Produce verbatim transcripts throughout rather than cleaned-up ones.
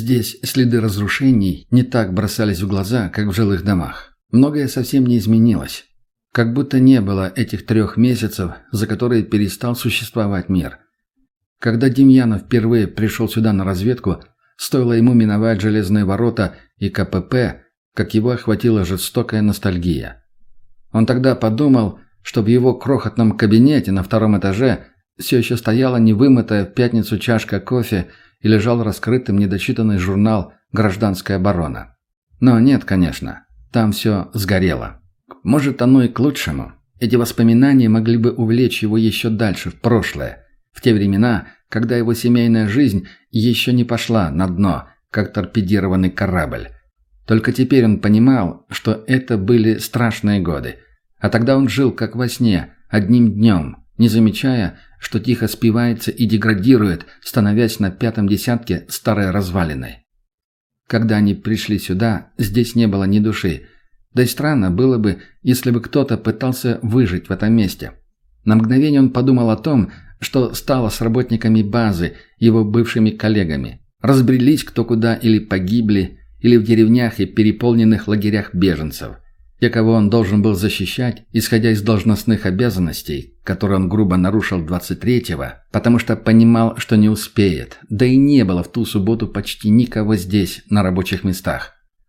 Здесь следы разрушений не так бросались в глаза, как в жилых домах. Многое совсем не изменилось. Как будто не было этих трех месяцев, за которые перестал существовать мир. Когда Демьянов впервые пришел сюда на разведку, стоило ему миновать железные ворота и ка пэ пэ, как его охватила жестокая ностальгия. Он тогда подумал, что в его крохотном кабинете на втором этаже все еще стояла невымытая в пятницу чашка кофе и лежал раскрытым недочитанный журнал «Гражданская оборона». Но нет, конечно, там все сгорело. Может, оно и к лучшему. Эти воспоминания могли бы увлечь его еще дальше, в прошлое, в те времена, когда его семейная жизнь еще не пошла на дно, как торпедированный корабль. Только теперь он понимал, что это были страшные годы. А тогда он жил как во сне, одним днем, не замечая, что тихо спивается и деградирует, становясь на пятом десятке старой развалиной. Когда они пришли сюда, здесь не было ни души. Да и странно было бы, если бы кто-то пытался выжить в этом месте. На мгновение он подумал о том, что стало с работниками базы, его бывшими коллегами. Разбрелись кто куда или погибли, или в деревнях и переполненных лагерях беженцев. Те, кого он должен был защищать, исходя из должностных обязанностей, которые он грубо нарушил двадцать третьего, потому что понимал, что не успеет, да и не было в ту субботу почти никого здесь, на рабочих местах.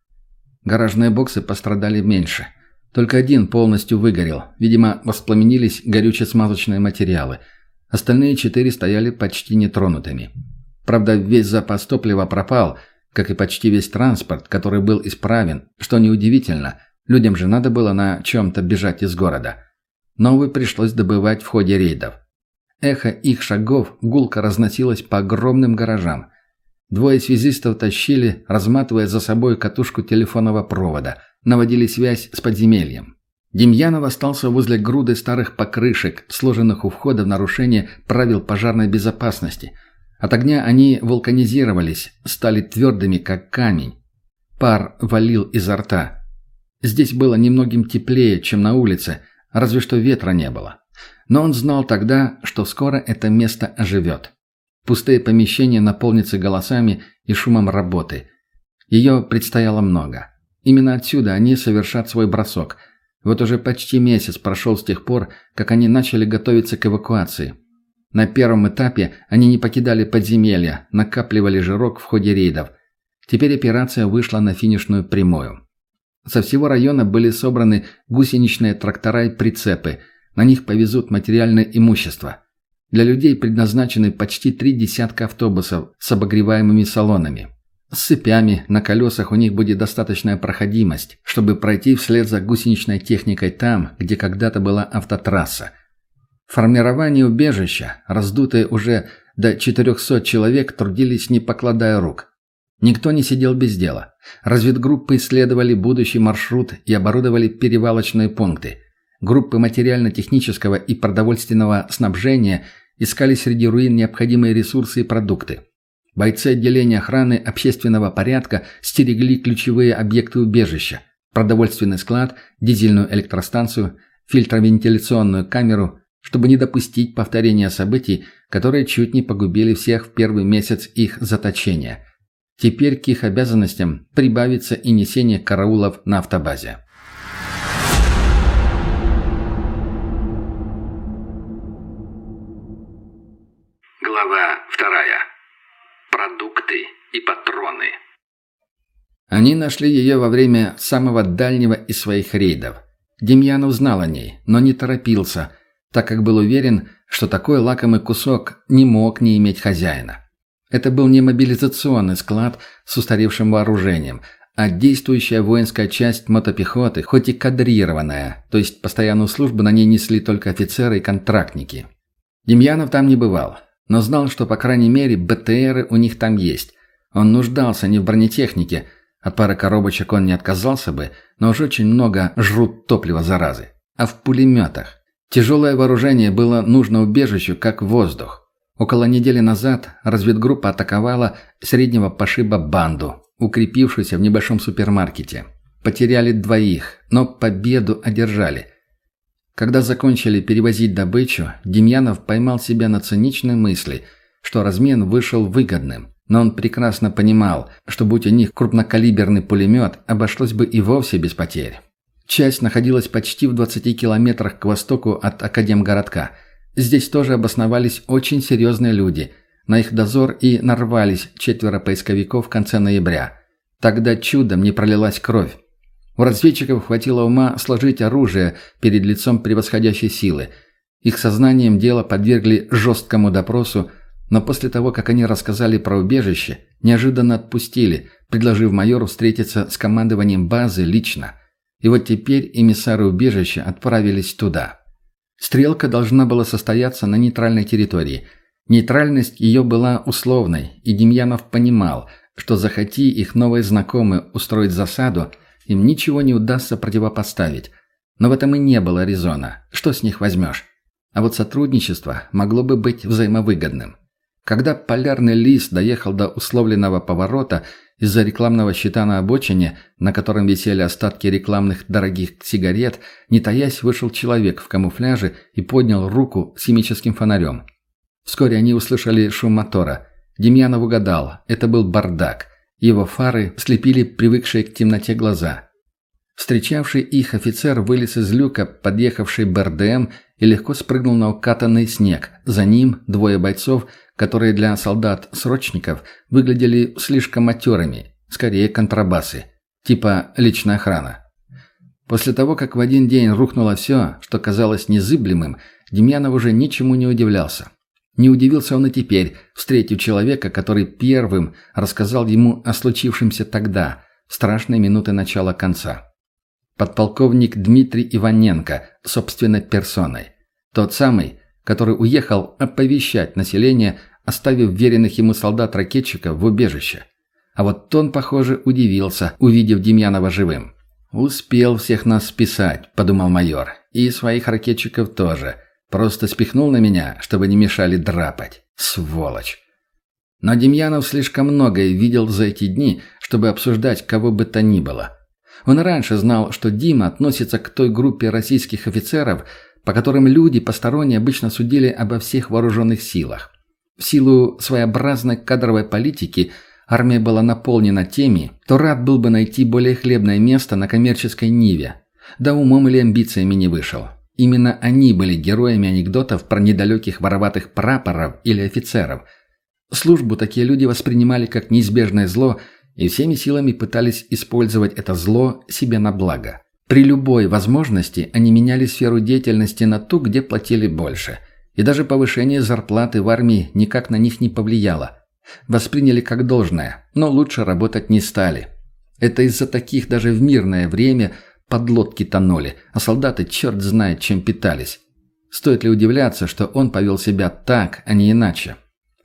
Гаражные боксы пострадали меньше. Только один полностью выгорел. Видимо, воспламенились горюче-смазочные материалы. Остальные четыре стояли почти нетронутыми. Правда, весь запас топлива пропал, как и почти весь транспорт, который был исправен, что неудивительно, людям же надо было на чем-то бежать из города. Новый пришлось добывать в ходе рейдов. Эхо их шагов гулко разносилось по огромным гаражам. Двое связистов тащили, разматывая за собой катушку телефонного провода, наводили связь с подземельем. Демьянов остался возле груды старых покрышек, сложенных у входа в нарушение правил пожарной безопасности. От огня они вулканизировались, стали твердыми, как камень. Пар валил изо рта. Здесь было немногим теплее, чем на улице, разве что ветра не было. Но он знал тогда, что скоро это место оживет. Пустые помещения наполнятся голосами и шумом работы. Ее предстояло много. Именно отсюда они совершат свой бросок. Вот уже почти месяц прошел с тех пор, как они начали готовиться к эвакуации. На первом этапе они не покидали подземелья, накапливали жирок в ходе рейдов. Теперь операция вышла на финишную прямую. Со всего района были собраны гусеничные трактора и прицепы. На них повезут материальное имущество. Для людей предназначены почти три десятка автобусов с обогреваемыми салонами. С цепями на колесах у них будет достаточная проходимость, чтобы пройти вслед за гусеничной техникой там, где когда-то была автотрасса. Формирование убежища, раздутые уже до четырехсот человек, трудились не покладая рук. Никто не сидел без дела. Разведгруппы исследовали будущий маршрут и оборудовали перевалочные пункты. Группы материально-технического и продовольственного снабжения искали среди руин необходимые ресурсы и продукты. Бойцы отделения охраны общественного порядка стерегли ключевые объекты убежища: продовольственный склад, дизельную электростанцию, фильтровентиляционную камеру, чтобы не допустить повторения событий, которые чуть не погубили всех в первый месяц их заточения. Теперь к их обязанностям прибавится и несение караулов на автобазе. Глава вторая. Продукты и патроны. Они нашли ее во время самого дальнего из своих рейдов. Демьянов знал о ней, но не торопился, так как был уверен, что такой лакомый кусок не мог не иметь хозяина. Это был не мобилизационный склад с устаревшим вооружением, а действующая воинская часть мотопехоты, хоть и кадрированная, то есть постоянную службу на ней несли только офицеры и контрактники. Демьянов там не бывал, но знал, что, по крайней мере, бэ тэ эры у них там есть. Он нуждался не в бронетехнике, от пары коробочек он не отказался бы, но уж очень много жрут топлива заразы, а в пулеметах. Тяжелое вооружение было нужно убежищу, как воздух. Около недели назад разведгруппа атаковала среднего пошиба банду, укрепившуюся в небольшом супермаркете. Потеряли двоих, но победу одержали. Когда закончили перевозить добычу, Демьянов поймал себя на циничной мысли, что размен вышел выгодным. Но он прекрасно понимал, что будь у них крупнокалиберный пулемет, обошлось бы и вовсе без потерь. Часть находилась почти в двадцати километрах к востоку от Академгородка. Здесь тоже обосновались очень серьезные люди. На их дозор и нарвались четверо поисковиков в конце ноября. Тогда чудом не пролилась кровь. У разведчиков хватило ума сложить оружие перед лицом превосходящей силы. Их сознанием дело подвергли жесткому допросу, но после того, как они рассказали про убежище, неожиданно отпустили, предложив майору встретиться с командованием базы лично. И вот теперь эмиссары убежища отправились туда. Стрелка должна была состояться на нейтральной территории. Нейтральность ее была условной, и Демьянов понимал, что захоти их новые знакомые устроить засаду, им ничего не удастся противопоставить. Но в этом и не было резона. Что с них возьмешь? А вот сотрудничество могло бы быть взаимовыгодным. Когда полярный лис доехал до условленного поворота, из-за рекламного щита на обочине, на котором висели остатки рекламных дорогих сигарет, не таясь, вышел человек в камуфляже и поднял руку с химическим фонарем. Вскоре они услышали шум мотора. Демьянов угадал, это был бардак. Его фары слепили привыкшие к темноте глаза. Встречавший их офицер вылез из люка, подъехавший БРДМ, и легко спрыгнул на укатанный снег. За ним двое бойцов, которые для солдат-срочников выглядели слишком матерыми, скорее контрабасы, типа личная охрана. После того, как в один день рухнуло все, что казалось незыблемым, Демьянов уже ничему не удивлялся. Не удивился он и теперь, встретив человека, который первым рассказал ему о случившемся тогда, в страшные минуты начала конца. Подполковник Дмитрий Иваненко, собственной персоной. Тот самый, который уехал оповещать население, оставив веренных ему солдат-ракетчиков в убежище. А вот он, похоже, удивился, увидев Демьянова живым. «Успел всех нас списать», — подумал майор, — «и своих ракетчиков тоже. Просто спихнул на меня, чтобы не мешали драпать. Сволочь!» Но Демьянов слишком многое видел за эти дни, чтобы обсуждать кого бы то ни было. Он раньше знал, что Дима относится к той группе российских офицеров, по которым люди посторонние обычно судили обо всех вооруженных силах. В силу своеобразной кадровой политики армия была наполнена теми, кто рад был бы найти более хлебное место на коммерческой ниве, да умом или амбициями не вышел. Именно они были героями анекдотов про недалеких вороватых прапоров или офицеров. Службу такие люди воспринимали как неизбежное зло и всеми силами пытались использовать это зло себе на благо. При любой возможности они меняли сферу деятельности на ту, где платили больше. И даже повышение зарплаты в армии никак на них не повлияло. Восприняли как должное, но лучше работать не стали. Это из-за таких даже в мирное время подлодки тонули, а солдаты черт знает чем питались. Стоит ли удивляться, что он повел себя так, а не иначе?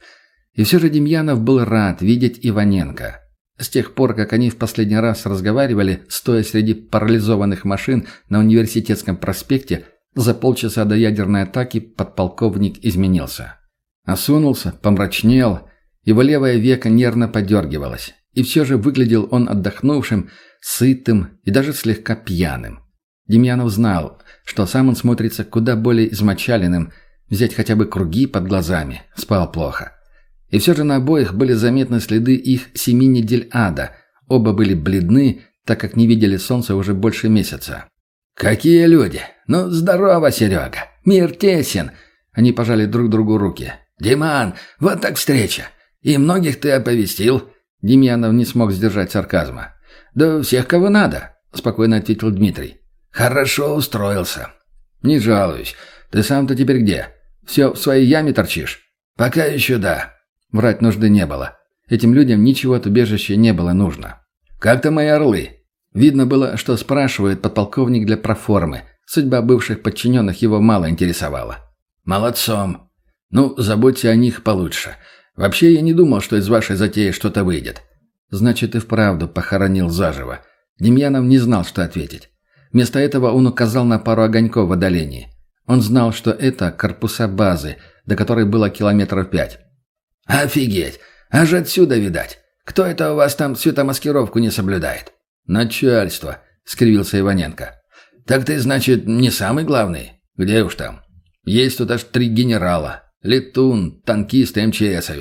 И все же Демьянов был рад видеть Иваненко. С тех пор, как они в последний раз разговаривали, стоя среди парализованных машин на Университетском проспекте, за полчаса до ядерной атаки подполковник изменился. Осунулся, помрачнел, его левое веко нервно подергивалось. И все же выглядел он отдохнувшим, сытым и даже слегка пьяным. Демьянов знал, что сам он смотрится куда более измочаленным, взять хотя бы круги под глазами, спал плохо. И все же на обоих были заметны следы их семи недель ада. Оба были бледны, так как не видели солнца уже больше месяца. «Какие люди! Ну, здорово, Серега! Мир тесен!» Они пожали друг другу руки. «Диман, вот так встреча! И многих ты оповестил?» Демьянов не смог сдержать сарказма. «Да всех, кого надо», — спокойно ответил Дмитрий. «Хорошо устроился». «Не жалуюсь. Ты сам-то теперь где? Все в своей яме торчишь?» «Пока еще да». Врать нужды не было. Этим людям ничего от убежища не было нужно. «Как-то мои орлы?» Видно было, что спрашивает подполковник для проформы. Судьба бывших подчиненных его мало интересовала. «Молодцом. Ну, заботься о них получше. Вообще, я не думал, что из вашей затеи что-то выйдет». Значит, и вправду похоронил заживо. Демьянов не знал, что ответить. Вместо этого он указал на пару огоньков в отдалении. Он знал, что это корпуса базы, до которой было километров пять. «Офигеть! Аж отсюда видать! Кто это у вас там светомаскировку не соблюдает?» «Начальство», — скривился Иваненко. «Так ты, значит, не самый главный? Где уж там? Есть тут аж три генерала. Летун, танкист и эм че эсовец.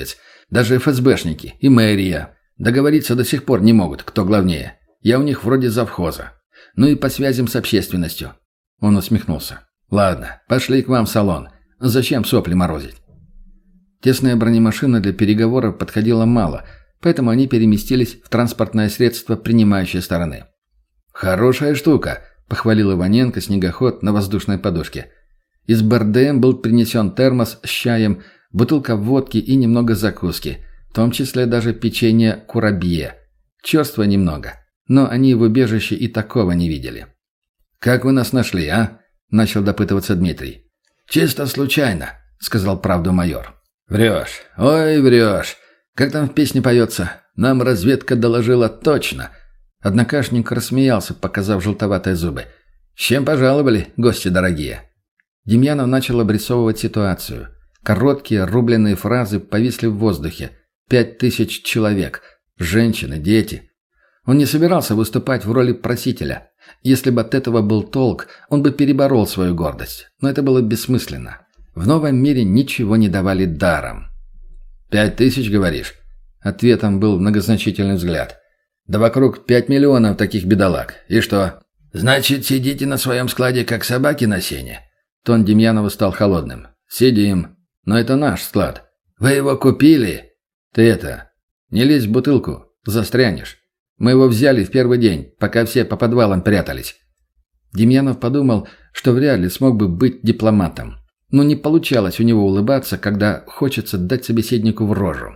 Даже эф эс бэшники и мэрия. Договориться до сих пор не могут, кто главнее. Я у них вроде завхоза. Ну и по связям с общественностью». Он усмехнулся. «Ладно, пошли к вам в салон. Зачем сопли морозить?» Тесная бронемашина для переговоров подходила мало, поэтому они переместились в транспортное средство принимающей стороны. «Хорошая штука», — похвалил Иваненко снегоход на воздушной подушке. Из бэ эр дэ эм был принесен термос с чаем, бутылка водки и немного закуски, в том числе даже печенье курабье. Черство немного, но они в убежище и такого не видели. «Как вы нас нашли, а?» — начал допытываться Дмитрий. «Чисто случайно», — сказал правду майор. «Врешь. Ой, врешь. Как там в песне поется? Нам разведка доложила точно». Однокашник рассмеялся, показав желтоватые зубы. «С чем пожаловали, гости дорогие?» Демьянов начал обрисовывать ситуацию. Короткие рубленые фразы повисли в воздухе. Пять тысяч человек. Женщины, дети. Он не собирался выступать в роли просителя. Если бы от этого был толк, он бы переборол свою гордость. Но это было бессмысленно. В новом мире ничего не давали даром. «Пять тысяч, говоришь?» Ответом был многозначительный взгляд. «Да вокруг пять миллионов таких бедолаг. И что?» «Значит, сидите на своем складе, как собаки на сене?» Тон Демьянова стал холодным. «Сидим. Но это наш склад. Вы его купили?» «Ты это... Не лезь в бутылку. Застрянешь. Мы его взяли в первый день, пока все по подвалам прятались». Демьянов подумал, что вряд ли смог бы быть дипломатом. Но не получалось у него улыбаться, когда хочется дать собеседнику в рожу.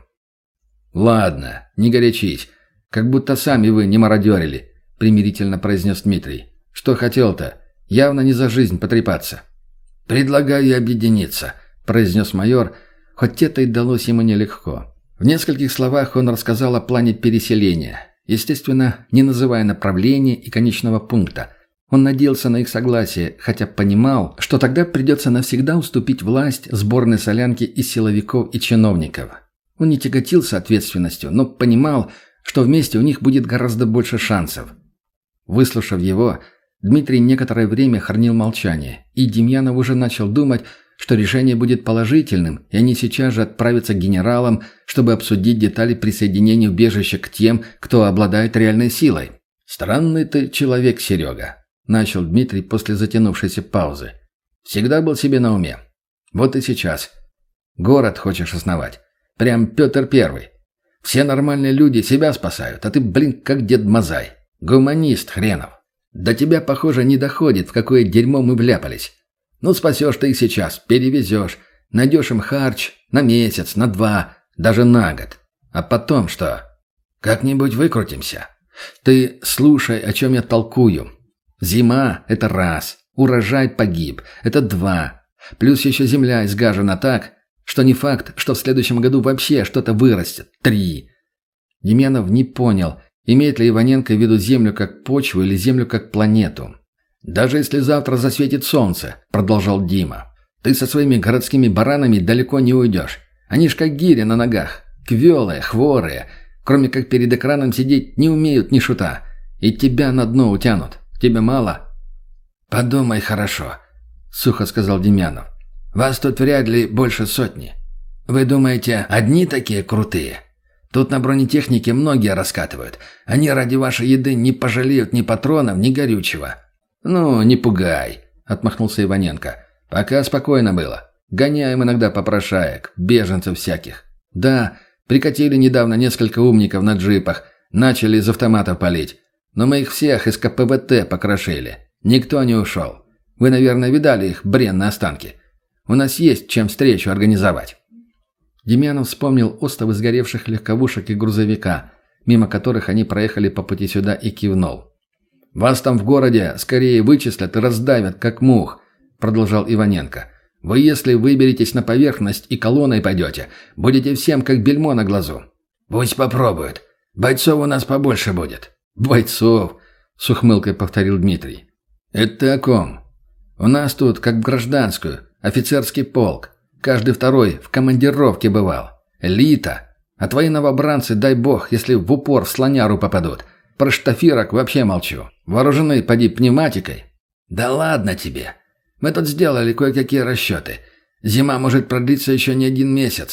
«Ладно, не горячись. Как будто сами вы не мародерили», — примирительно произнес Дмитрий. «Что хотел-то? Явно не за жизнь потрепаться». «Предлагаю объединиться», — произнес майор, хоть это и далось ему нелегко. В нескольких словах он рассказал о плане переселения, естественно, не называя направления и конечного пункта. Он надеялся на их согласие, хотя понимал, что тогда придется навсегда уступить власть сборной солянки из силовиков и чиновников. Он не тяготился ответственностью, но понимал, что вместе у них будет гораздо больше шансов. Выслушав его, Дмитрий некоторое время хранил молчание, и Демьянов уже начал думать, что решение будет положительным, и они сейчас же отправятся к генералам, чтобы обсудить детали присоединения убежища к тем, кто обладает реальной силой. «Странный ты человек, Серега», — начал Дмитрий после затянувшейся паузы. «Всегда был себе на уме. Вот и сейчас. Город хочешь основать. Прям Петр Первый. Все нормальные люди себя спасают, а ты, блин, как Дед Мазай. Гуманист хренов. До тебя, похоже, не доходит, в какое дерьмо мы вляпались. Ну, спасешь ты их сейчас, перевезешь, найдешь им харч на месяц, на два, даже на год. А потом что? Как-нибудь выкрутимся. Ты слушай, о чем я толкую. Зима – это раз, урожай погиб – это два. Плюс еще земля изгажена так, что не факт, что в следующем году вообще что-то вырастет. Три. Демьянов не понял, имеет ли Иваненко в виду Землю как почву или Землю как планету. «Даже если завтра засветит солнце», — продолжал Дима, — «ты со своими городскими баранами далеко не уйдешь. Они ж как гири на ногах, квелые, хворые, кроме как перед экраном сидеть не умеют ни шута. И тебя на дно утянут. Тебе мало?» «Подумай хорошо», — сухо сказал Демьянов. «Вас тут вряд ли больше сотни. Вы думаете, одни такие крутые? Тут на бронетехнике многие раскатывают. Они ради вашей еды не пожалеют ни патронов, ни горючего». «Ну, не пугай», — отмахнулся Иваненко. «Пока спокойно было. Гоняем иногда попрошаек, беженцев всяких. Да, прикатили недавно несколько умников на джипах, начали из автоматов палить. Но мы их всех из ка пэ вэ тэ покрошили. Никто не ушел. Вы, наверное, видали их бренные останки. У нас есть чем встречу организовать». Демьянов вспомнил остовы сгоревших легковушек и грузовика, мимо которых они проехали по пути сюда, и кивнул. «Вас там в городе скорее вычислят и раздавят, как мух», — продолжал Иваненко. «Вы, если выберетесь на поверхность и колонной пойдете, будете всем как бельмо на глазу». «Пусть попробуют. Бойцов у нас побольше будет». «Бойцов», — с ухмылкой повторил Дмитрий. «Это ты о ком? У нас тут, как в гражданскую, офицерский полк. Каждый второй в командировке бывал. Элита. А твои новобранцы, дай бог, если в упор в слоняру попадут. Про штафирок вообще молчу. Вооружены, поди, пневматикой». «Да ладно тебе. Мы тут сделали кое-какие расчеты. Зима может продлиться еще не один месяц.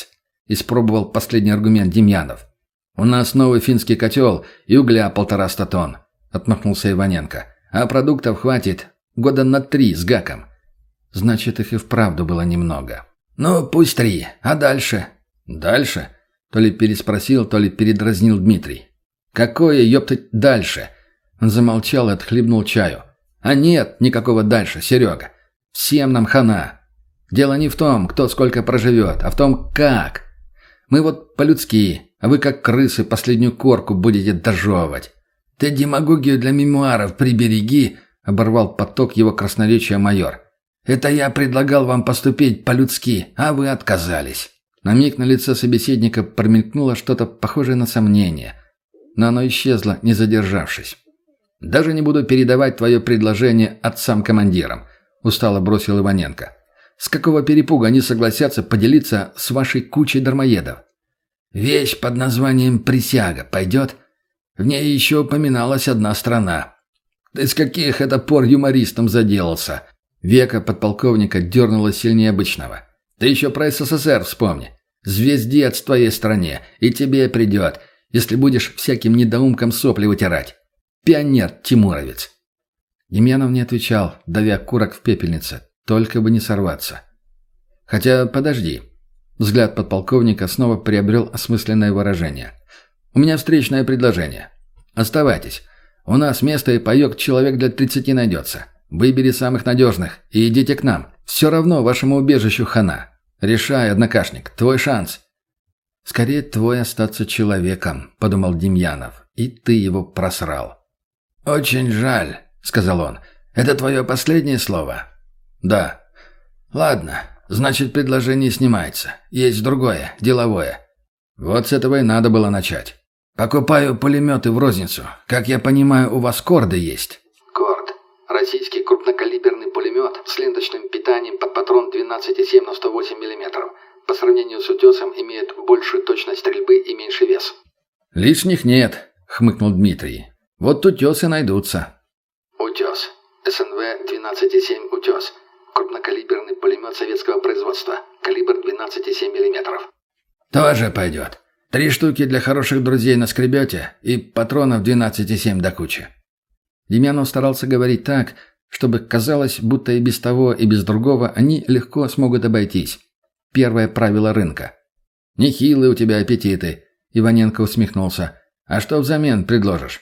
испробовал последний аргумент Демьянов. «У нас новый финский котел и угля полтораста тонн», — отмахнулся Иваненко. «А продуктов хватит года на три с гаком». Значит, их и вправду было немного. «Ну, пусть три. А дальше?» «Дальше?» — то ли переспросил, то ли передразнил Дмитрий. «Какое, ёптать, дальше?» Он замолчал и отхлебнул чаю. «А нет никакого дальше, Серега. Всем нам хана. Дело не в том, кто сколько проживет, а в том, как. Мы вот по-людски, а вы как крысы последнюю корку будете дожевывать. Ты демагогию для мемуаров прибереги», — оборвал поток его красноречия майор. «Это я предлагал вам поступить по-людски, а вы отказались». На миг на лице собеседника промелькнуло что-то похожее на сомнение, но оно исчезло, не задержавшись. «Даже не буду передавать твое предложение отцам-командирам», — устало бросил Иваненко. «С какого перепуга они согласятся поделиться с вашей кучей дармоедов? Вещь под названием «Присяга» пойдет? В ней еще упоминалась одна страна. Ты с каких это пор юмористом заделался?» Века подполковника дернуло сильнее обычного. «Ты еще про СССР вспомни. Звездец в твоей стране, и тебе придет, если будешь всяким недоумкам сопли вытирать. Пионер-тимуровец». Демьянов не отвечал, давя курок в пепельнице. Только бы не сорваться. «Хотя, подожди». Взгляд подполковника снова приобрел осмысленное выражение. «У меня встречное предложение. Оставайтесь. У нас место и паёк человек для тридцати найдется. Выбери самых надежных и идите к нам. Все равно вашему убежищу хана. Решай, однокашник, твой шанс». «Скорее твой остаться человеком», — подумал Демьянов. «И ты его просрал». «Очень жаль», — сказал он. «Это твое последнее слово?» «Да». «Ладно, значит, предложение снимается. Есть другое, деловое». «Вот с этого и надо было начать». «Покупаю пулеметы в розницу. Как я понимаю, у вас корды есть?» «Корд. Российский крупнокалиберный пулемет с ленточным питанием под патрон двенадцать и семь на сто восемь миллиметров. По сравнению с утесом имеет большую точность стрельбы и меньший вес». «Лишних нет», — хмыкнул Дмитрий. «Вот утесы найдутся». «Утес. СНВ двенадцать и семь «Утес». Крупнокалиберный пулемет советского производства. Калибр двенадцать и семь миллиметров». «Тоже пойдет. Три штуки для хороших друзей наскребете и патронов двенадцать и семь до кучи». Демьянов старался говорить так, чтобы казалось, будто и без того, и без другого они легко смогут обойтись. Первое правило рынка. «Нехилые у тебя аппетиты», — Иваненко усмехнулся. «А что взамен предложишь?»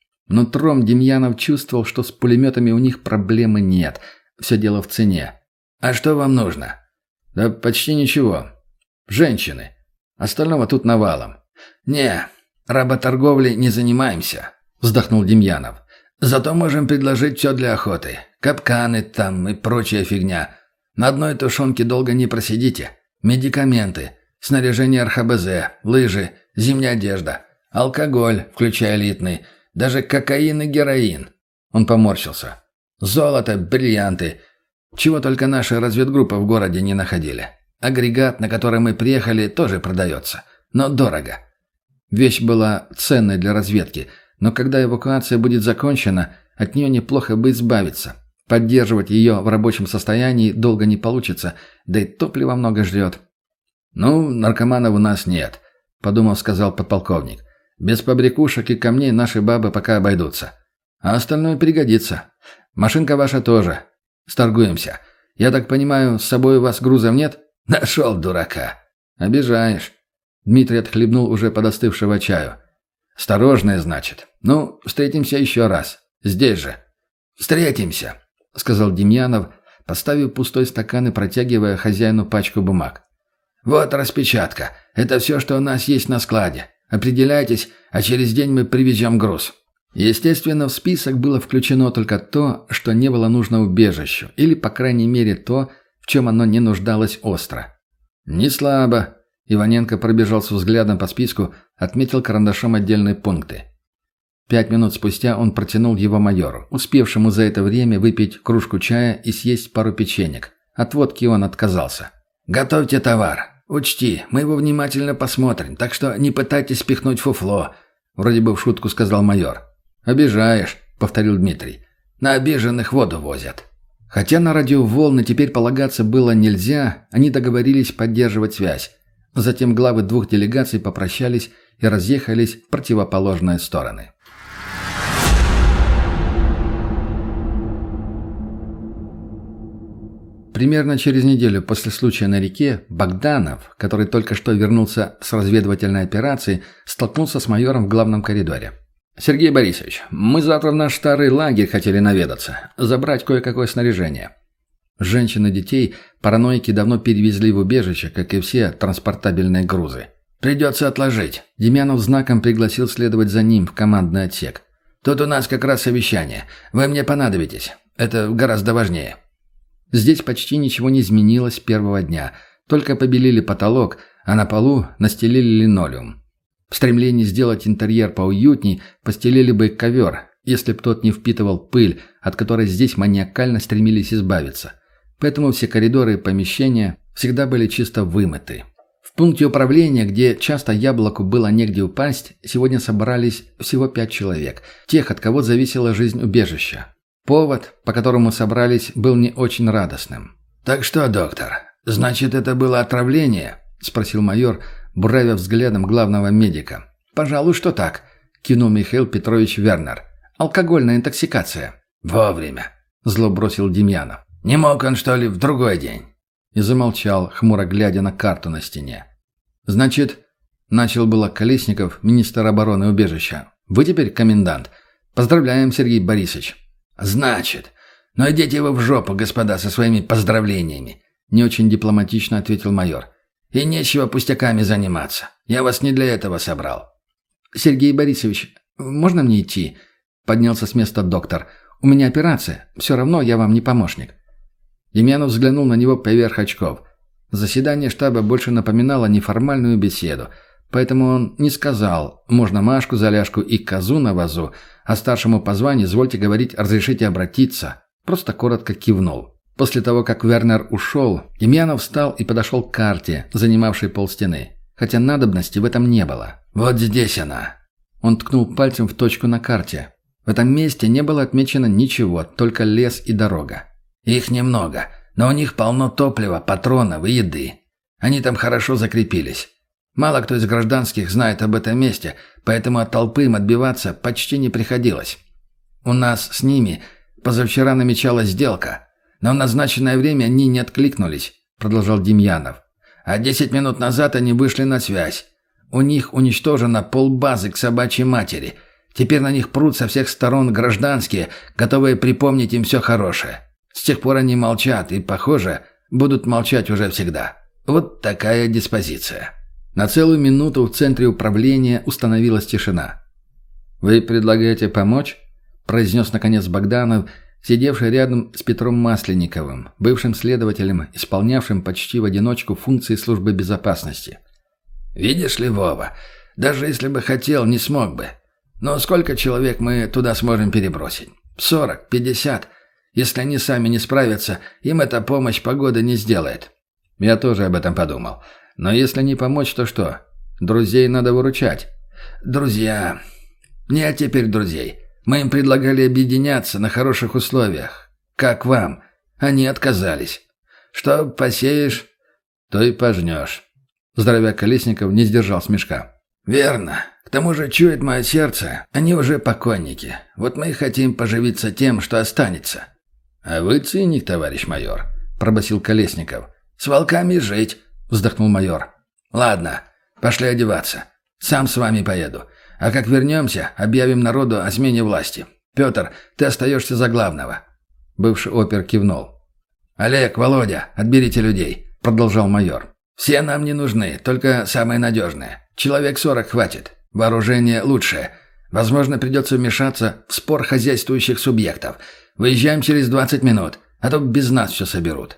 Нутром Демьянов чувствовал, что с пулеметами у них проблемы нет. Все дело в цене. «А что вам нужно?» «Да почти ничего. Женщины. Остального тут навалом». «Не, работорговлей не занимаемся», — вздохнул Демьянов. «Зато можем предложить все для охоты. Капканы там и прочая фигня. На одной тушенке долго не просидите. Медикаменты, снаряжение эр ха бэ зэ, лыжи, зимняя одежда, алкоголь, включая элитный, даже кокаин и героин». Он поморщился. «Золото, бриллианты. Чего только наша разведгруппа в городе не находили. Агрегат, на который мы приехали, тоже продается. Но дорого». Вещь была ценной для разведки, но когда эвакуация будет закончена, от нее неплохо бы избавиться. Поддерживать ее в рабочем состоянии долго не получится, да и топлива много жрет. «Ну, наркоманов у нас нет», — подумав, сказал подполковник. «Без побрякушек и камней наши бабы пока обойдутся. А остальное пригодится. Машинка ваша тоже. Сторгуемся. Я так понимаю, с собой у вас грузов нет?» «Нашел дурака». «Обижаешь». Дмитрий отхлебнул уже подостывшего чаю. «Осторожное, значит. Ну, встретимся еще раз. Здесь же». «Встретимся», — сказал Демьянов, поставив пустой стакан и протягивая хозяину пачку бумаг. «Вот распечатка. Это все, что у нас есть на складе. Определяйтесь, а через день мы привезем груз». Естественно, в список было включено только то, что не было нужно убежищу, или, по крайней мере, то, в чем оно не нуждалось остро. «Не слабо», — Иваненко пробежался взглядом по списку, отметил карандашом отдельные пункты. Пять минут спустя он протянул его майору, успевшему за это время выпить кружку чая и съесть пару печенек. От водки он отказался. «Готовьте товар. Учти, мы его внимательно посмотрим, так что не пытайтесь спихнуть фуфло», — вроде бы в шутку сказал майор. «Обижаешь», — повторил Дмитрий. «На обиженных воду возят». Хотя на радиоволны теперь полагаться было нельзя, они договорились поддерживать связь. Затем главы двух делегаций попрощались и разъехались в противоположные стороны. Примерно через неделю после случая на реке Богданов, который только что вернулся с разведывательной операции, столкнулся с майором в главном коридоре. «Сергей Борисович, мы завтра в наш старый лагерь хотели наведаться, забрать кое-какое снаряжение». Женщин и детей параноики давно перевезли в убежище, как и все транспортабельные грузы. «Придется отложить». Демьянов знаком пригласил следовать за ним в командный отсек. «Тут у нас как раз совещание. Вы мне понадобитесь. Это гораздо важнее». Здесь почти ничего не изменилось с первого дня. Только побелили потолок, а на полу настелили линолеум. В стремлении сделать интерьер поуютней постелили бы ковер, если б тот не впитывал пыль, от которой здесь маниакально стремились избавиться. Поэтому все коридоры и помещения всегда были чисто вымыты. В пункте управления, где часто яблоку было негде упасть, сегодня собрались всего пять человек, тех, от кого зависела жизнь убежища. Повод, по которому собрались, был не очень радостным. «Так что, доктор, значит, это было отравление?» – спросил майор, буравя взглядом главного медика. «Пожалуй, что так», – кивнул Михаил Петрович Вернер. «Алкогольная интоксикация». «Вовремя», – зло бросил Демьянов. «Не мог он, что ли, в другой день?» И замолчал, хмуро глядя на карту на стене. «Значит, — начал было Колесников, министр обороны убежища, — вы теперь комендант. Поздравляем, Сергей Борисович». «Значит. Но идите вы в жопу, господа, со своими поздравлениями», — не очень дипломатично ответил майор. «И нечего пустяками заниматься. Я вас не для этого собрал». «Сергей Борисович, можно мне идти?» — поднялся с места доктор. «У меня операция. Все равно я вам не помощник». Демьянов взглянул на него поверх очков. Заседание штаба больше напоминало неформальную беседу, поэтому он не сказал «можно Машку за ляжку и козу на вазу», а старшему по званию «извольте говорить, разрешите обратиться», просто коротко кивнул. После того, как Вернер ушел, Демьянов встал и подошел к карте, занимавшей полстены, хотя надобности в этом не было. «Вот здесь она». Он ткнул пальцем в точку на карте. В этом месте не было отмечено ничего, только лес и дорога. «Их немного, но у них полно топлива, патронов и еды. Они там хорошо закрепились. Мало кто из гражданских знает об этом месте, поэтому от толпы им отбиваться почти не приходилось. У нас с ними позавчера намечалась сделка, но в назначенное время они не откликнулись», — продолжал Демьянов. «А десять минут назад они вышли на связь. У них уничтожено полбазы к собачьей матери. Теперь на них прут со всех сторон гражданские, готовые припомнить им все хорошее. С тех пор они молчат и, похоже, будут молчать уже всегда. Вот такая диспозиция». На целую минуту в центре управления установилась тишина. «Вы предлагаете помочь?» – произнес наконец Богданов, сидевший рядом с Петром Масленниковым, бывшим следователем, исполнявшим почти в одиночку функции службы безопасности. «Видишь ли, Вова, даже если бы хотел, не смог бы. Но сколько человек мы туда сможем перебросить? Сорок, пятьдесят? Если они сами не справятся, им эта помощь погоды не сделает». «Я тоже об этом подумал. Но если не помочь, то что? Друзей надо выручать». «Друзья. Нет теперь друзей. Мы им предлагали объединяться на хороших условиях. Как вам? Они отказались. Что посеешь, то и пожнешь». Здоровяк Колесников не сдержал смешка. «Верно. К тому же чует мое сердце. Они уже покойники. Вот мы и хотим поживиться тем, что останется». «А вы циник, товарищ майор», — пробасил Колесников. «С волками жить», — вздохнул майор. «Ладно, пошли одеваться. Сам с вами поеду. А как вернемся, объявим народу о смене власти. Петр, ты остаешься за главного». Бывший опер кивнул. «Олег, Володя, отберите людей», — продолжал майор. «Все нам не нужны, только самые надежные. Человек сорок хватит. Вооружение лучшее. Возможно, придется вмешаться в спор хозяйствующих субъектов. Выезжаем через двадцать минут, а то без нас все соберут».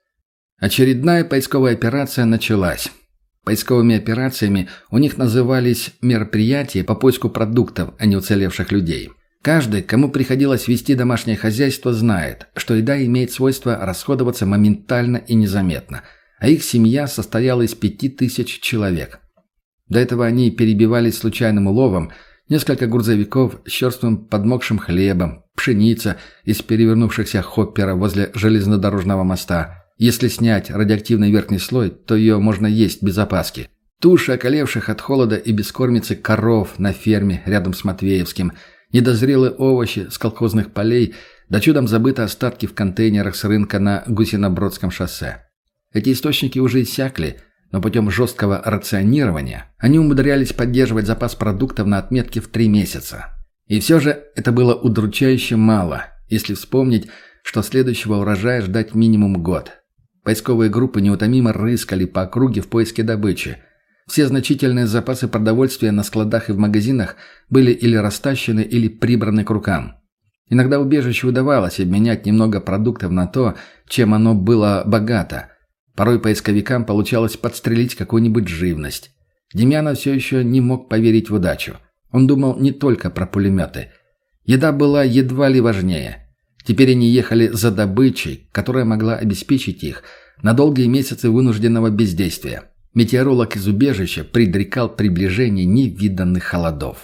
Очередная поисковая операция началась. Поисковыми операциями у них назывались мероприятия по поиску продуктов, а не уцелевших людей. Каждый, кому приходилось вести домашнее хозяйство, знает, что еда имеет свойство расходоваться моментально и незаметно, а их семья состояла из пяти тысяч человек. До этого они перебивались случайным уловом, несколько грузовиков с черствым подмокшим хлебом, пшеница из перевернувшихся хопперов возле железнодорожного моста, Если снять радиоактивный верхний слой, то ее можно есть без опаски. Туши околевших от холода и бескормицы коров на ферме рядом с Матвеевским, недозрелые овощи с колхозных полей, да чудом забыты остатки в контейнерах с рынка на Гусинобродском шоссе. Эти источники уже иссякли, но путем жесткого рационирования они умудрялись поддерживать запас продуктов на отметке в три месяца. И все же это было удручающе мало, если вспомнить, что следующего урожая ждать минимум год. Поисковые группы неутомимо рыскали по округе в поиске добычи. Все значительные запасы продовольствия на складах и в магазинах были или растащены, или прибраны к рукам. Иногда убежищу удавалось обменять немного продуктов на то, чем оно было богато. Порой поисковикам получалось подстрелить какую-нибудь живность. Демьянов все еще не мог поверить в удачу. Он думал не только про пулеметы. Еда была едва ли важнее. Теперь они ехали за добычей, которая могла обеспечить их на долгие месяцы вынужденного бездействия. Метеоролог из убежища предрекал приближение невиданных холодов.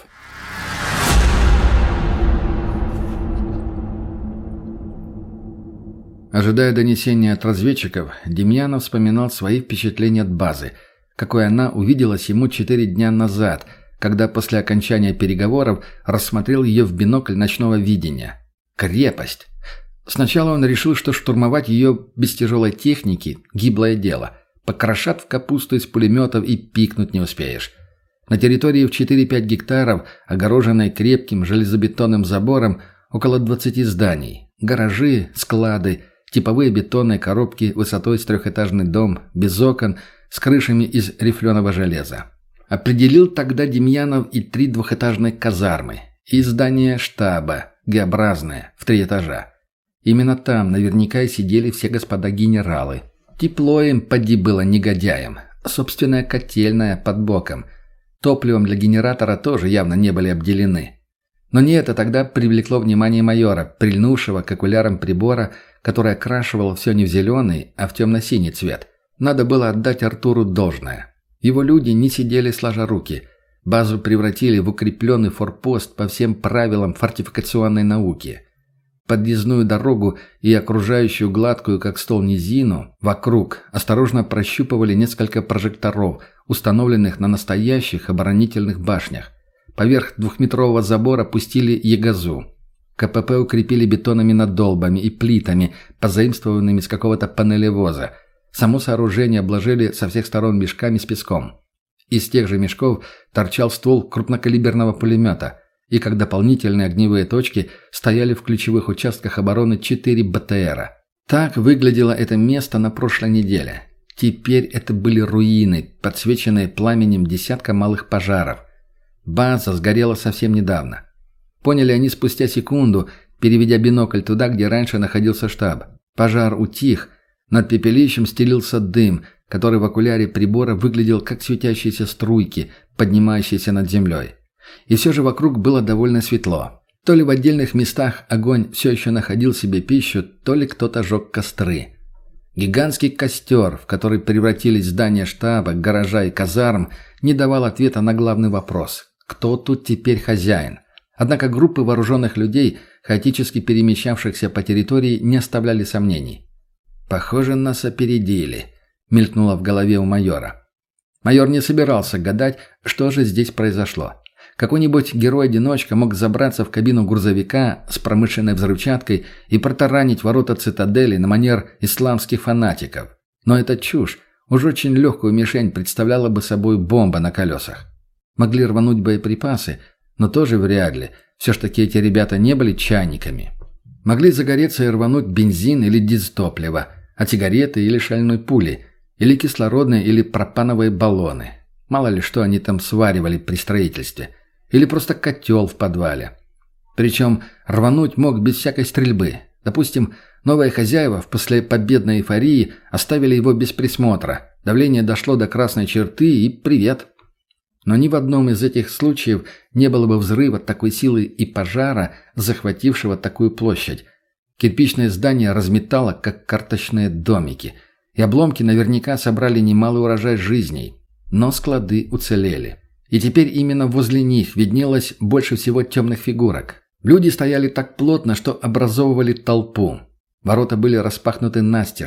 Ожидая донесения от разведчиков, Демьянов вспоминал свои впечатления от базы, какой она увиделась ему четыре дня назад, когда после окончания переговоров рассмотрел ее в бинокль ночного видения. Крепость. Сначала он решил, что штурмовать ее без тяжелой техники – гиблое дело. Покрошат в капусту из пулеметов и пикнуть не успеешь. На территории в четыре-пять гектаров, огороженной крепким железобетонным забором, около двадцати зданий. Гаражи, склады, типовые бетонные коробки высотой с трехэтажный дом, без окон, с крышами из рифленого железа. Определил тогда Демьянов и три двухэтажные казармы, и здание штаба, Г-образное, в три этажа. Именно там наверняка и сидели все господа генералы. Тепло им поди было негодяям. Собственная котельная под боком. Топливом для генератора тоже явно не были обделены. Но не это тогда привлекло внимание майора, прильнувшего к окулярам прибора, который окрашивал все не в зеленый, а в темно-синий цвет. Надо было отдать Артуру должное. Его люди не сидели сложа руки. Базу превратили в укрепленный форпост по всем правилам фортификационной науки. Подъездную дорогу и окружающую гладкую, как стол, низину вокруг осторожно прощупывали несколько прожекторов, установленных на настоящих оборонительных башнях. Поверх двухметрового забора пустили ягозу. КПП укрепили бетонными надолбами и плитами, позаимствованными с какого-то панелевоза. Само сооружение обложили со всех сторон мешками с песком. Из тех же мешков торчал ствол крупнокалиберного пулемета, и как дополнительные огневые точки стояли в ключевых участках обороны четыре БТРа. Так выглядело это место на прошлой неделе. Теперь это были руины, подсвеченные пламенем десятка малых пожаров. База сгорела совсем недавно. Поняли они спустя секунду, переведя бинокль туда, где раньше находился штаб. Пожар утих, над пепелищем стелился дым, который в окуляре прибора выглядел как светящиеся струйки, поднимающиеся над землей. И все же вокруг было довольно светло. То ли в отдельных местах огонь все еще находил себе пищу, то ли кто-то жег костры. Гигантский костер, в который превратились здания штаба, гаража и казарм, не давал ответа на главный вопрос – кто тут теперь хозяин? Однако группы вооруженных людей, хаотически перемещавшихся по территории, не оставляли сомнений. «Похоже, нас опередили», – мелькнуло в голове у майора. Майор не собирался гадать, что же здесь произошло. Какой-нибудь герой-одиночка мог забраться в кабину грузовика с промышленной взрывчаткой и протаранить ворота цитадели на манер исламских фанатиков. Но это чушь. Уж очень легкую мишень представляла бы собой бомба на колесах. Могли рвануть боеприпасы, но тоже вряд ли. Все ж таки эти ребята не были чайниками. Могли загореться и рвануть бензин или дизтопливо, а сигареты или шальной пули, или кислородные или пропановые баллоны. Мало ли что они там сваривали при строительстве. Или просто котел в подвале. Причем рвануть мог без всякой стрельбы. Допустим, новые хозяева в послепобедной эйфории оставили его без присмотра. Давление дошло до красной черты и привет. Но ни в одном из этих случаев не было бы взрыва такой силы и пожара, захватившего такую площадь. Кирпичное здание разметало, как карточные домики. И обломки наверняка собрали немалый урожай жизней. Но склады уцелели. И теперь именно возле них виднелось больше всего темных фигурок. Люди стояли так плотно, что образовывали толпу. Ворота были распахнуты настежь.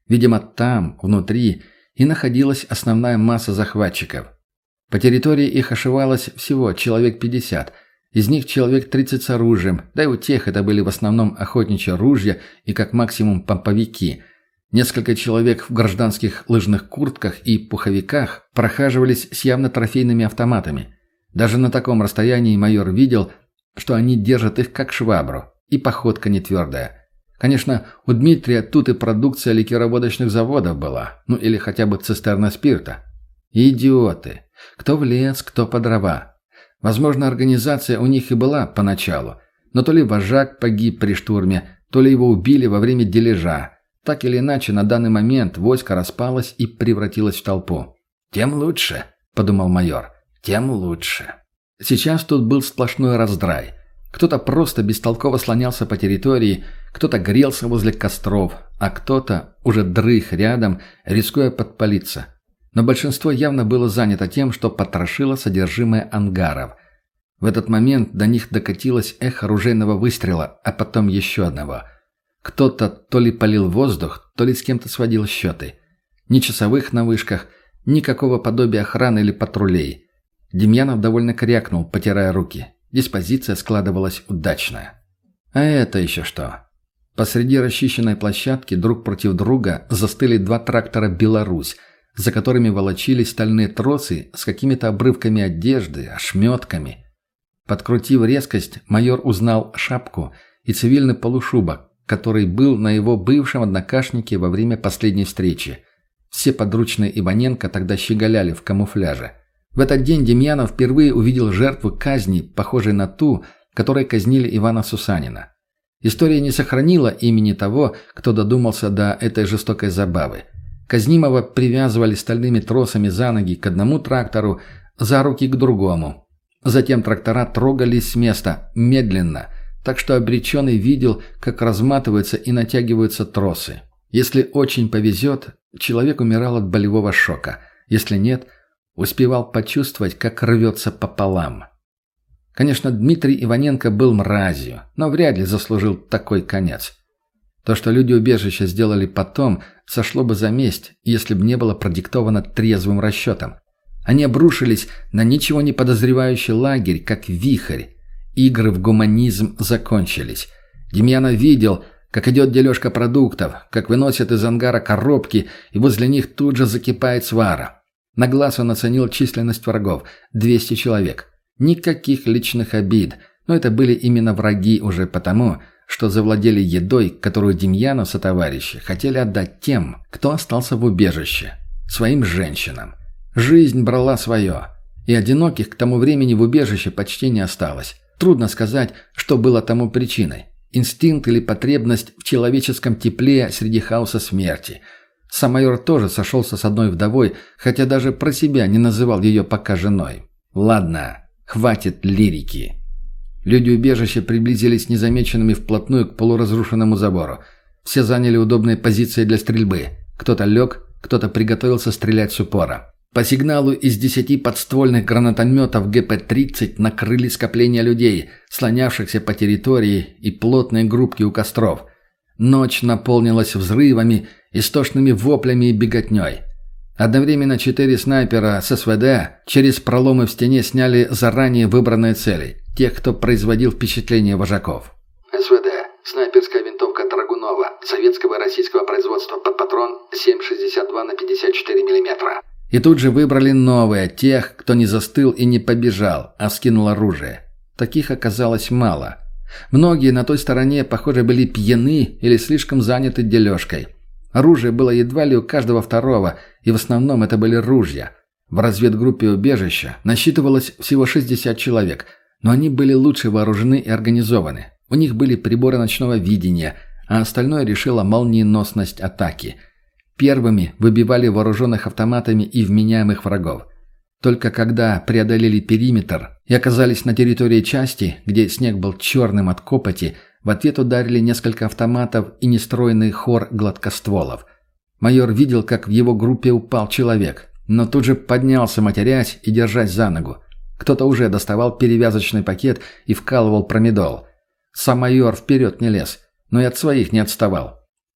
Видимо, там, внутри, и находилась основная масса захватчиков. По территории их ошивалось всего человек пятьдесят, из них человек тридцать с оружием, да и у тех это были в основном охотничьи ружья и как максимум помповики. Несколько человек в гражданских лыжных куртках и пуховиках прохаживались с явно трофейными автоматами. Даже на таком расстоянии майор видел, что они держат их как швабру, и походка не твердая. Конечно, у Дмитрия тут и продукция ликероводочных заводов была, ну или хотя бы цистерна спирта. Идиоты. Кто в лес, кто по дрова. Возможно, организация у них и была поначалу, но то ли вожак погиб при штурме, то ли его убили во время дележа. Так или иначе, на данный момент войско распалось и превратилось в толпу. «Тем лучше», — подумал майор, — «тем лучше». Сейчас тут был сплошной раздрай. Кто-то просто бестолково слонялся по территории, кто-то грелся возле костров, а кто-то уже дрых рядом, рискуя подпалиться. Но большинство явно было занято тем, что потрошило содержимое ангаров. В этот момент до них докатилось эхо оружейного выстрела, а потом еще одного. Кто-то то ли палил воздух, то ли с кем-то сводил счеты. Ни часовых на вышках, никакого подобия охраны или патрулей. Демьянов довольно крякнул, потирая руки. Диспозиция складывалась удачная. А это еще что? Посреди расчищенной площадки друг против друга застыли два трактора «Беларусь», за которыми волочились стальные тросы с какими-то обрывками одежды, ошметками. Подкрутив резкость, майор узнал шапку и цивильный полушубок, который был на его бывшем однокашнике во время последней встречи. Все подручные Иваненко тогда щеголяли в камуфляже. В этот день Демьянов впервые увидел жертву казни, похожей на ту, которой казнили Ивана Сусанина. История не сохранила имени того, кто додумался до этой жестокой забавы. Казнимого привязывали стальными тросами за ноги к одному трактору, за руки к другому. Затем трактора трогались с места, медленно, так что обреченный видел, как разматываются и натягиваются тросы. Если очень повезет, человек умирал от болевого шока. Если нет, успевал почувствовать, как рвется пополам. Конечно, Дмитрий Иваненко был мразью, но вряд ли заслужил такой конец. То, что люди убежища сделали потом, сошло бы за месть, если бы не было продиктовано трезвым расчетом. Они обрушились на ничего не подозревающий лагерь, как вихрь. Игры в гуманизм закончились. Демьянов видел, как идет дележка продуктов, как выносят из ангара коробки, и возле них тут же закипает свара. На глаз он оценил численность врагов – двести человек. Никаких личных обид, но это были именно враги уже потому, что завладели едой, которую Демьянов со товарищи хотели отдать тем, кто остался в убежище, своим женщинам. Жизнь брала свое, и одиноких к тому времени в убежище почти не осталось. Трудно сказать, что было тому причиной. Инстинкт или потребность в человеческом тепле среди хаоса смерти. Сам майор тоже сошелся с одной вдовой, хотя даже про себя не называл ее пока женой. Ладно, хватит лирики. Люди убежища приблизились незамеченными вплотную к полуразрушенному забору. Все заняли удобные позиции для стрельбы. Кто-то лег, кто-то приготовился стрелять с упора. По сигналу из десяти подствольных гранатометов гэ пэ тридцать накрыли скопление людей, слонявшихся по территории, и плотные группки у костров. Ночь наполнилась взрывами, истошными воплями и беготней. Одновременно четыре снайпера с эс вэ дэ через проломы в стене сняли заранее выбранные цели, тех, кто производил впечатление вожаков. эс вэ дэ. Снайперская винтовка Драгунова, советского и российского производства, под патрон семь шестьдесят два на пятьдесят четыре миллиметра. И тут же выбрали новые, тех, кто не застыл и не побежал, а вскинул оружие. Таких оказалось мало. Многие на той стороне, похоже, были пьяны или слишком заняты дележкой. Оружие было едва ли у каждого второго, и в основном это были ружья. В разведгруппе убежища насчитывалось всего шестьдесят человек, но они были лучше вооружены и организованы. У них были приборы ночного видения, а остальное решила молниеносность атаки. Первыми выбивали вооруженных автоматами и вменяемых врагов. Только когда преодолели периметр и оказались на территории части, где снег был черным от копоти, в ответ ударили несколько автоматов и нестроенный хор гладкостволов. Майор видел, как в его группе упал человек, но тут же поднялся, матерясь и держась за ногу. Кто-то уже доставал перевязочный пакет и вкалывал промедол. Сам майор вперед не лез, но и от своих не отставал.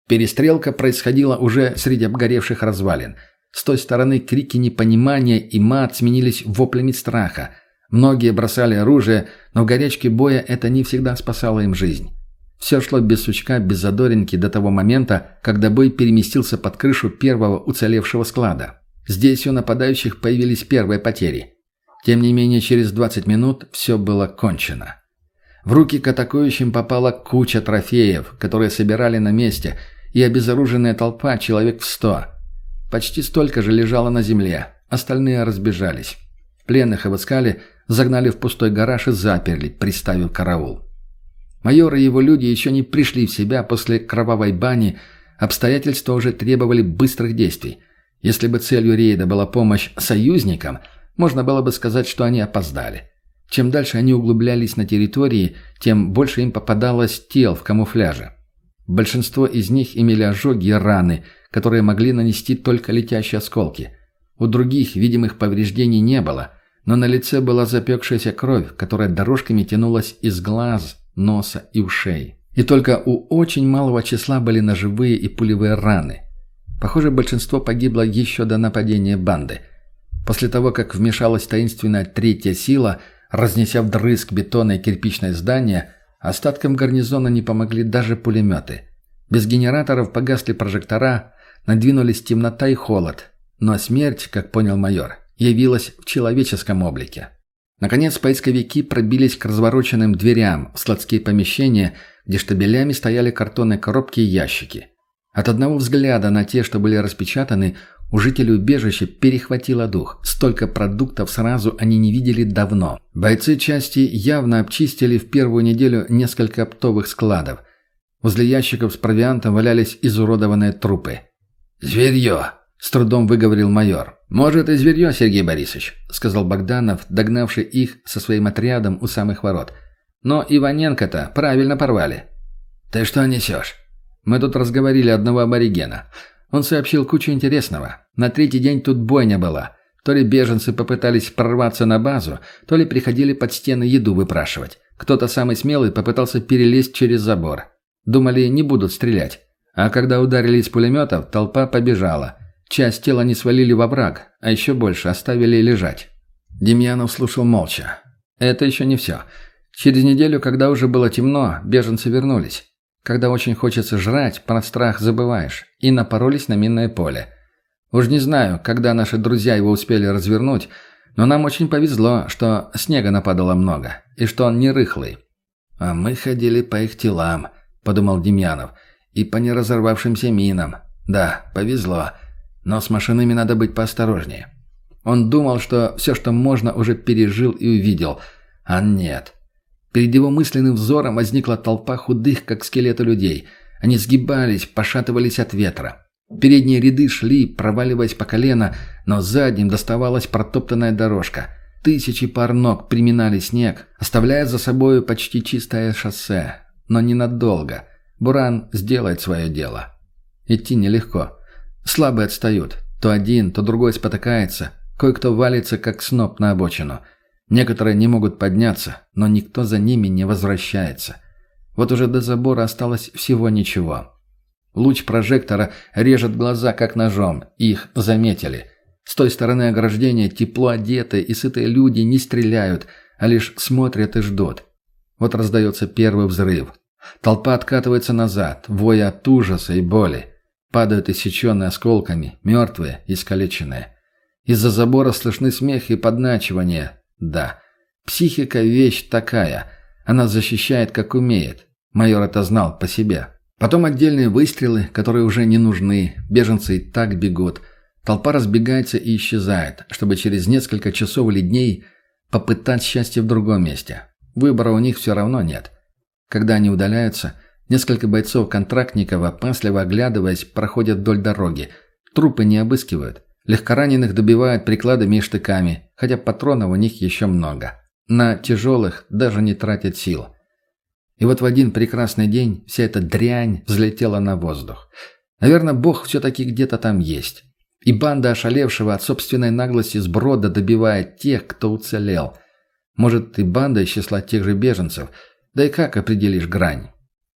Перестрелка происходила уже среди обгоревших развалин. С той стороны крики непонимания и мат сменились воплями страха. Многие бросали оружие, но в горячке боя это не всегда спасало им жизнь. Все шло без сучка, без задоринки до того момента, когда бой переместился под крышу первого уцелевшего склада. Здесь у нападающих появились первые потери. Тем не менее, через двадцать минут все было кончено. В руки к атакующим попала куча трофеев, которые собирали на месте, и обезоруженная толпа человек в сто. Почти столько же лежало на земле, остальные разбежались. Пленных обыскали, загнали в пустой гараж и заперли, приставив караул. Майор и его люди еще не пришли в себя после кровавой бани, обстоятельства уже требовали быстрых действий. Если бы целью рейда была помощь союзникам, можно было бы сказать, что они опоздали. Чем дальше они углублялись на территории, тем больше им попадалось тел в камуфляже. Большинство из них имели ожоги и раны, которые могли нанести только летящие осколки. У других видимых повреждений не было, но на лице была запекшаяся кровь, которая дорожками тянулась из глаз, носа и ушей. И только у очень малого числа были ножевые и пулевые раны. Похоже, большинство погибло еще до нападения банды. После того, как вмешалась таинственная третья сила, разнеся вдрызг бетона и кирпичное здание, остаткам гарнизона не помогли даже пулеметы. Без генераторов погасли прожектора, надвинулись темнота и холод. Но смерть, как понял майор, явилась в человеческом облике. Наконец, поисковики пробились к развороченным дверям в складские помещения, где штабелями стояли картонные коробки и ящики. От одного взгляда на те, что были распечатаны, у жителей убежища перехватило дух. Столько продуктов сразу они не видели давно. Бойцы части явно обчистили в первую неделю несколько оптовых складов. Возле ящиков с провиантом валялись изуродованные трупы. «Зверье!» — с трудом выговорил майор. «Может, и зверье, Сергей Борисович», — сказал Богданов, догнавший их со своим отрядом у самых ворот. «Но Иваненко-то правильно порвали». «Ты что несешь?» «Мы тут разговорили одного аборигена. Он сообщил кучу интересного. На третий день тут бойня была. То ли беженцы попытались прорваться на базу, то ли приходили под стены еду выпрашивать. Кто-то самый смелый попытался перелезть через забор. Думали, не будут стрелять. А когда ударили из пулеметов, толпа побежала. Часть тела не свалили во враг, а еще больше оставили лежать». Демьянов слушал молча. «Это еще не все. Через неделю, когда уже было темно, беженцы вернулись. Когда очень хочется жрать, про страх забываешь. И напоролись на минное поле. Уж не знаю, когда наши друзья его успели развернуть, но нам очень повезло, что снега нападало много, и что он не рыхлый». «А мы ходили по их телам», — подумал Демьянов, — «и по неразорвавшимся минам. Да, повезло. Но с машинами надо быть поосторожнее». Он думал, что все, что можно, уже пережил и увидел. А нет. Перед его мысленным взором возникла толпа худых, как скелеты людей. Они сгибались, пошатывались от ветра. Передние ряды шли, проваливаясь по колено, но задним доставалась протоптанная дорожка. Тысячи пар ног приминали снег, оставляя за собой почти чистое шоссе. Но ненадолго. Буран сделает свое дело. Идти нелегко. Слабые отстают. То один, то другой спотыкается. Кое-кто валится, как сноп на обочину. Некоторые не могут подняться, но никто за ними не возвращается. Вот уже до забора осталось всего ничего. Луч прожектора режет глаза, как ножом. Их заметили. С той стороны ограждения тепло одетые и сытые люди не стреляют, а лишь смотрят и ждут. Вот раздается первый взрыв. Толпа откатывается назад, воя от ужаса и боли. Падают иссеченные осколками, мертвые, искалеченные. Из-за забора слышны смех и подначивание. Да, психика – вещь такая. Она защищает, как умеет. Майор это знал по себе. Потом отдельные выстрелы, которые уже не нужны. Беженцы и так бегут. Толпа разбегается и исчезает, чтобы через несколько часов или дней попытать счастье в другом месте. Выбора у них все равно нет. Когда они удаляются, несколько бойцов-контрактников, опасливо оглядываясь, проходят вдоль дороги. Трупы не обыскивают. Легкораненых добивают прикладами и штыками, хотя патронов у них еще много. На тяжелых даже не тратят сил. И вот в один прекрасный день вся эта дрянь взлетела на воздух. Наверное, Бог все-таки где-то там есть. И банда ошалевшего от собственной наглости сброда добивает тех, кто уцелел. Может, и банда из числа тех же беженцев. Да и как определишь грань?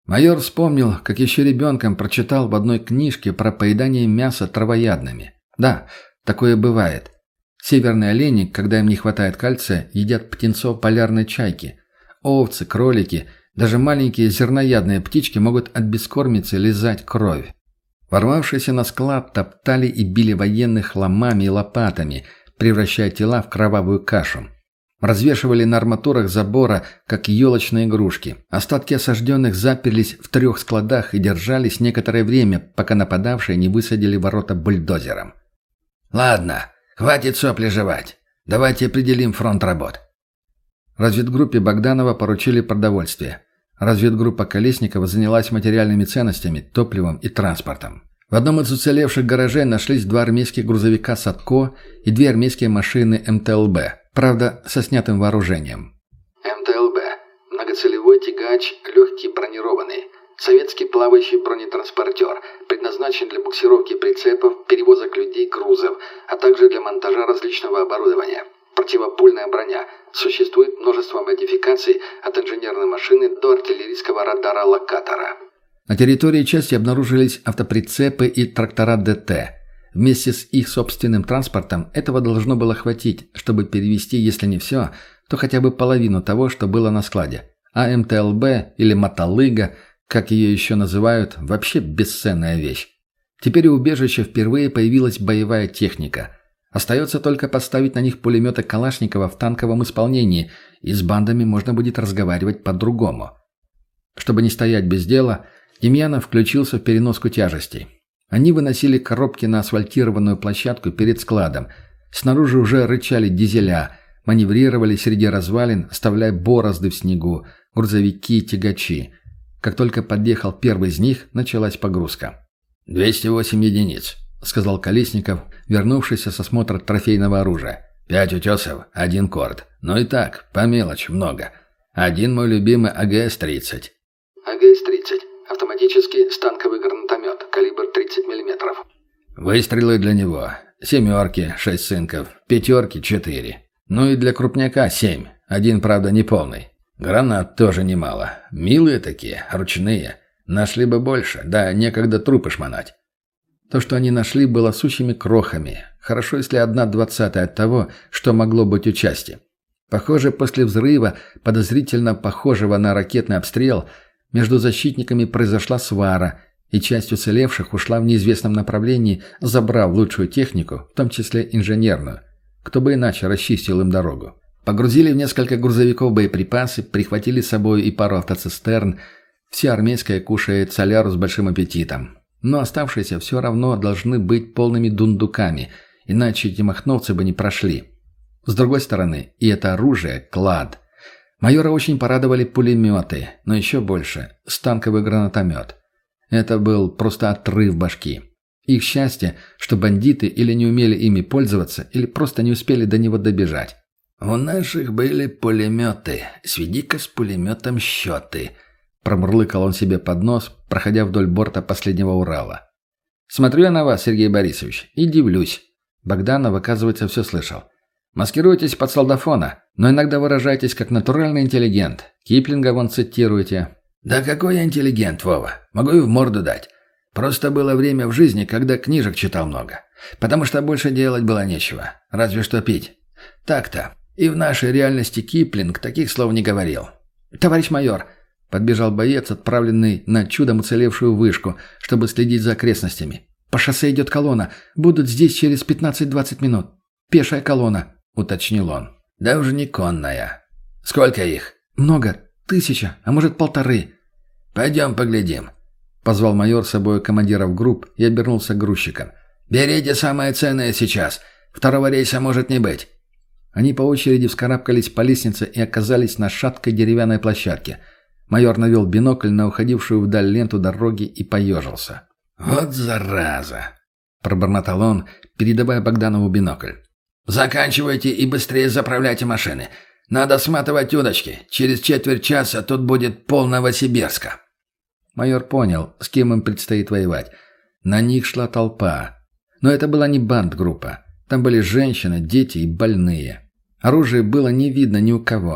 Майор вспомнил, как еще ребенком прочитал в одной книжке про поедание мяса травоядными. Да, такое бывает. Северные олени, когда им не хватает кальция, едят птенцов полярной чайки. Овцы, кролики, даже маленькие зерноядные птички могут от бескормицы лизать кровь. Ворвавшиеся на склад топтали и били военных ломами и лопатами, превращая тела в кровавую кашу. Развешивали на арматурах забора, как елочные игрушки. Остатки осажденных заперлись в трех складах и держались некоторое время, пока нападавшие не высадили ворота бульдозером. «Ладно, хватит сопли жевать. Давайте определим фронт работ». Разведгруппе Богданова поручили продовольствие. Разведгруппа Колесникова занялась материальными ценностями, топливом и транспортом. В одном из уцелевших гаражей нашлись два армейских грузовика «Садко» и две армейские машины эм тэ эл бэ, правда, со снятым вооружением. эм тэ эл бэ – многоцелевой тягач, легкий бронированный. Советский плавающий бронетранспортер, предназначен для буксировки прицепов, перевозок людей, грузов, а также для монтажа различного оборудования. Противопульная броня. Существует множество модификаций от инженерной машины до артиллерийского радара-локатора. На территории части обнаружились автоприцепы и трактора дэ тэ. Вместе с их собственным транспортом этого должно было хватить, чтобы перевезти, если не все, то хотя бы половину того, что было на складе. А эм тэ эл бэ, или мотолыга, как ее еще называют, вообще бесценная вещь. Теперь у убежища впервые появилась боевая техника. Остается только поставить на них пулеметы Калашникова в танковом исполнении, и с бандами можно будет разговаривать по-другому. Чтобы не стоять без дела, Демьянов включился в переноску тяжестей. Они выносили коробки на асфальтированную площадку перед складом. Снаружи уже рычали дизеля, маневрировали среди развалин, оставляя борозды в снегу, грузовики и тягачи. Как только подъехал первый из них, началась погрузка. «двести восемь единиц», — сказал Колесников, вернувшийся со смотра трофейного оружия. «Пять утесов, один корд. Ну и так, по мелочи, много. Один мой любимый а гэ эс тридцать». а гэ эс тридцать. Автоматический станковый гранатомет, калибр тридцать миллиметров. Выстрелы для него. Семерки, шесть цинков, пятерки, четыре. Ну и для крупняка семь. Один, правда, не полный. Гранат тоже немало. Милые такие, ручные. Нашли бы больше, да некогда трупы шмонать. То, что они нашли, было сущими крохами. Хорошо, если одна двадцатая от того, что могло быть у части. Похоже, после взрыва, подозрительно похожего на ракетный обстрел, между защитниками произошла свара, и часть уцелевших ушла в неизвестном направлении, забрав лучшую технику, в том числе инженерную. Кто бы иначе расчистил им дорогу. Погрузили в несколько грузовиков боеприпасы, прихватили с собой и пару автоцистерн. Все армейское кушает соляру с большим аппетитом. Но оставшиеся все равно должны быть полными дундуками, иначе эти махновцы бы не прошли. С другой стороны, и это оружие – клад. Майора очень порадовали пулеметы, но еще больше – станковый гранатомет. Это был просто отрыв башки. Их счастье, что бандиты или не умели ими пользоваться, или просто не успели до него добежать. «У наших были пулеметы. Сведи-ка с пулеметом счеты», – промурлыкал он себе под нос, проходя вдоль борта последнего Урала. «Смотрю я на вас, Сергей Борисович, и дивлюсь». Богданов, оказывается, все слышал. «Маскируетесь под солдафона, но иногда выражаетесь как натуральный интеллигент. Киплинга вон цитируете». «Да какой я интеллигент, Вова. Могу и в морду дать. Просто было время в жизни, когда книжек читал много. Потому что больше делать было нечего. Разве что пить. Так-то. И в нашей реальности Киплинг таких слов не говорил». «Товарищ майор», — подбежал боец, отправленный на чудом уцелевшую вышку, чтобы следить за окрестностями. «По шоссе идет колонна. Будут здесь через пятнадцать-двадцать минут. Пешая колонна», — уточнил он. «Да уже не конная. Сколько их?» «Много. Тысяча, а может полторы». «Пойдем поглядим», — позвал майор с собой командиров групп и обернулся к грузчикам. «Берите самое ценное сейчас. Второго рейса может не быть». Они по очереди вскарабкались по лестнице и оказались на шаткой деревянной площадке. Майор навел бинокль на уходившую вдаль ленту дороги и поежился. «Вот зараза!» — пробормотал он, передавая Богданову бинокль. «Заканчивайте и быстрее заправляйте машины. Надо сматывать удочки. Через четверть часа тут будет пол Новосибирска». Майор понял, с кем им предстоит воевать. На них шла толпа. Но это была не бандгруппа. Там были женщины, дети и больные. Оружия было не видно ни у кого.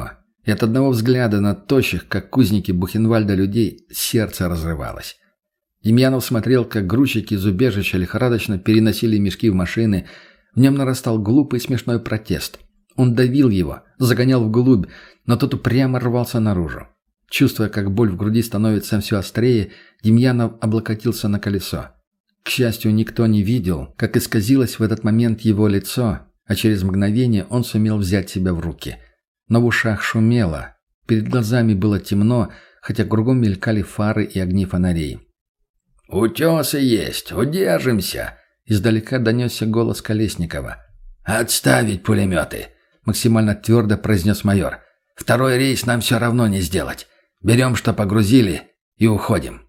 И от одного взгляда на тощих, как кузники Бухенвальда, людей сердце разрывалось. Демьянов смотрел, как грузчики из убежища лихорадочно переносили мешки в машины. В нем нарастал глупый смешной протест. Он давил его, загонял вглубь, но тот упрямо рвался наружу. Чувствуя, как боль в груди становится все острее, Демьянов облокотился на колесо. К счастью, никто не видел, как исказилось в этот момент его лицо, а через мгновение он сумел взять себя в руки. Но в ушах шумело, перед глазами было темно, хотя кругом мелькали фары и огни фонарей. «Утесы есть, удержимся!» Издалека донесся голос Колесникова. «Отставить пулеметы!» — максимально твердо произнес майор. «Второй рейс нам все равно не сделать. Берем, что погрузили, и уходим».